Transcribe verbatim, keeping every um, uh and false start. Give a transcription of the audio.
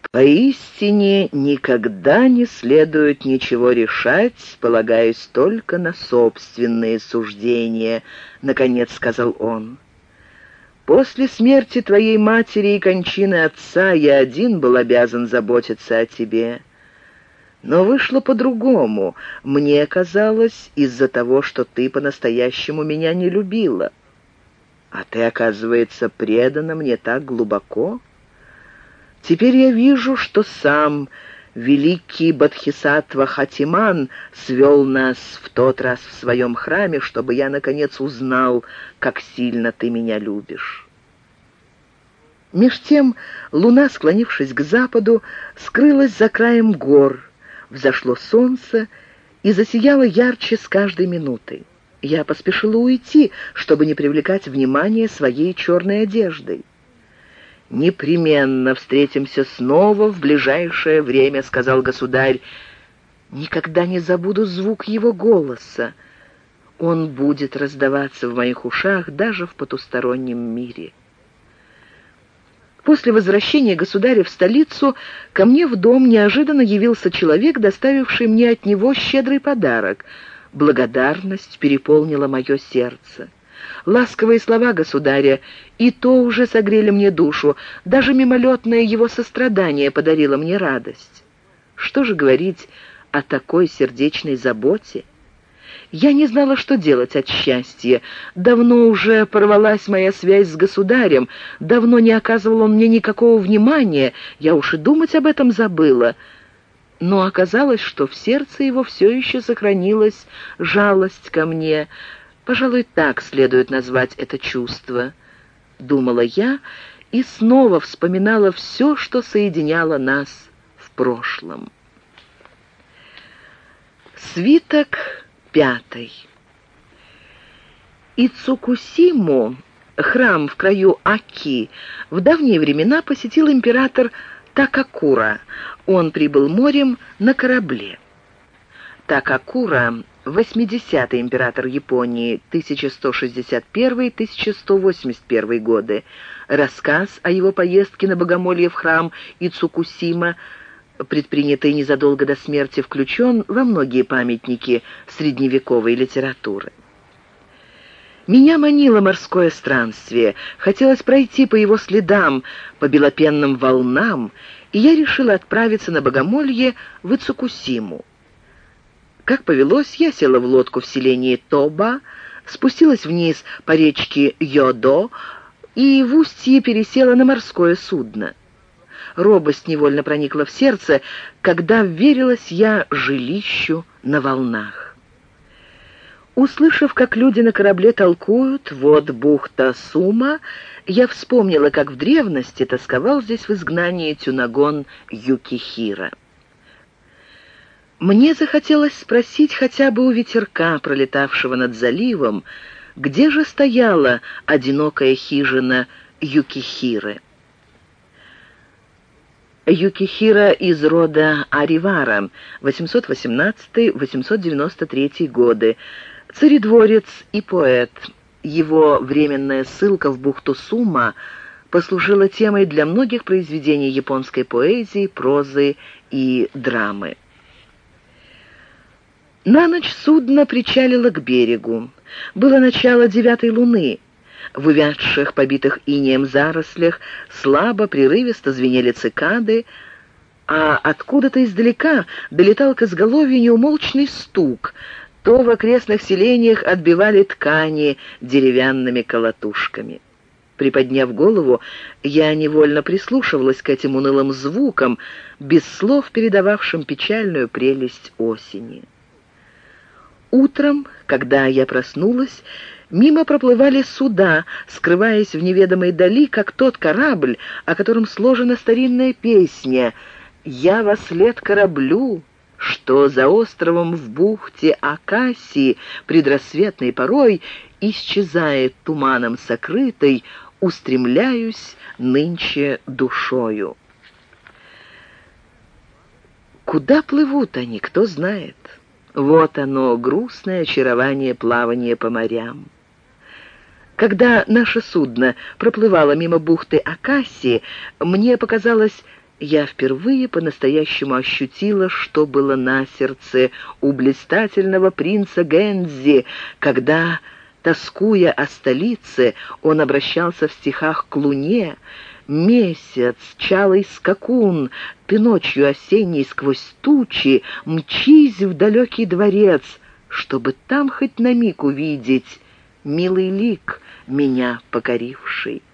«Поистине никогда не следует ничего решать, полагаясь только на собственные суждения», — наконец сказал он. «После смерти твоей матери и кончины отца я один был обязан заботиться о тебе. Но вышло по-другому. Мне казалось, из-за того, что ты по-настоящему меня не любила. А ты, оказывается, предана мне так глубоко. Теперь я вижу, что сам великий Бодхисаттва Хатиман свел нас в тот раз в своем храме, чтобы я, наконец, узнал, как сильно ты меня любишь». Меж тем луна, склонившись к западу, скрылась за краем гор, взошло солнце и засияло ярче с каждой минутой. Я поспешила уйти, чтобы не привлекать внимание своей черной одеждой. «Непременно встретимся снова в ближайшее время», — сказал государь. «Никогда не забуду звук его голоса. Он будет раздаваться в моих ушах даже в потустороннем мире». После возвращения государя в столицу ко мне в дом неожиданно явился человек, доставивший мне от него щедрый подарок. Благодарность переполнила мое сердце. Ласковые слова государя и то уже согрели мне душу, даже мимолетное его сострадание подарило мне радость. Что же говорить о такой сердечной заботе? Я не знала, что делать от счастья. Давно уже порвалась моя связь с государем, давно не оказывал он мне никакого внимания, я уж и думать об этом забыла. Но оказалось, что в сердце его все еще сохранилась жалость ко мне. Пожалуй, так следует назвать это чувство, думала я, и снова вспоминала все, что соединяло нас в прошлом. Свиток пятый. Ицукусиму, храм в краю Аки, в давние времена посетил император Такакура. Он прибыл морем на корабле. Такакура — восьмидесятый император Японии, тысяча сто шестьдесят первый — тысяча сто восемьдесят первый годы. Рассказ о его поездке на богомолье в храм Ицукусима, предпринятый незадолго до смерти, включен во многие памятники средневековой литературы. Меня манило морское странствие, хотелось пройти по его следам, по белопенным волнам, и я решила отправиться на богомолье в Ицукусиму. Как повелось, я села в лодку в селении Тоба, спустилась вниз по речке Йодо и в устье пересела на морское судно. Робость невольно проникла в сердце, когда вверилась я жилищу на волнах. Услышав, как люди на корабле толкуют «вот бухта Сума», я вспомнила, как в древности тосковал здесь в изгнании тюнагон Юкихира. Мне захотелось спросить хотя бы у ветерка, пролетавшего над заливом, где же стояла одинокая хижина Юкихиры. Юкихира из рода Аривара, восемьсот восемнадцатый — восемьсот девяносто третий годы, царедворец и поэт. Его временная ссылка в бухту Сума послужила темой для многих произведений японской поэзии, прозы и драмы. На ночь судно причалило к берегу. Было начало девятой луны. В увядших, побитых инеем зарослях слабо, прерывисто звенели цикады, а откуда-то издалека долетал к изголовью неумолчный стук. То в окрестных селениях отбивали ткани деревянными колотушками. Приподняв голову, я невольно прислушивалась к этим унылым звукам, без слов передававшим печальную прелесть осени. Утром, когда я проснулась, мимо проплывали суда, скрываясь в неведомой дали, как тот корабль, о котором сложена старинная песня «Я вослед кораблю, что за островом в бухте Акаси предрассветной порой исчезает туманом сокрытой, устремляюсь нынче душою». Куда плывут они, кто знает? Вот оно, грустное очарование плавания по морям. Когда наше судно проплывало мимо бухты Акаси, мне показалось я впервые по-настоящему ощутила, что было на сердце у блистательного принца Гэнзи, когда, тоскуя о столице, он обращался в стихах к луне: «Месяц, чалый скакун, ты ночью осенней сквозь тучи мчись в далекий дворец, чтобы там хоть на миг увидеть милый лик, меня покоривший».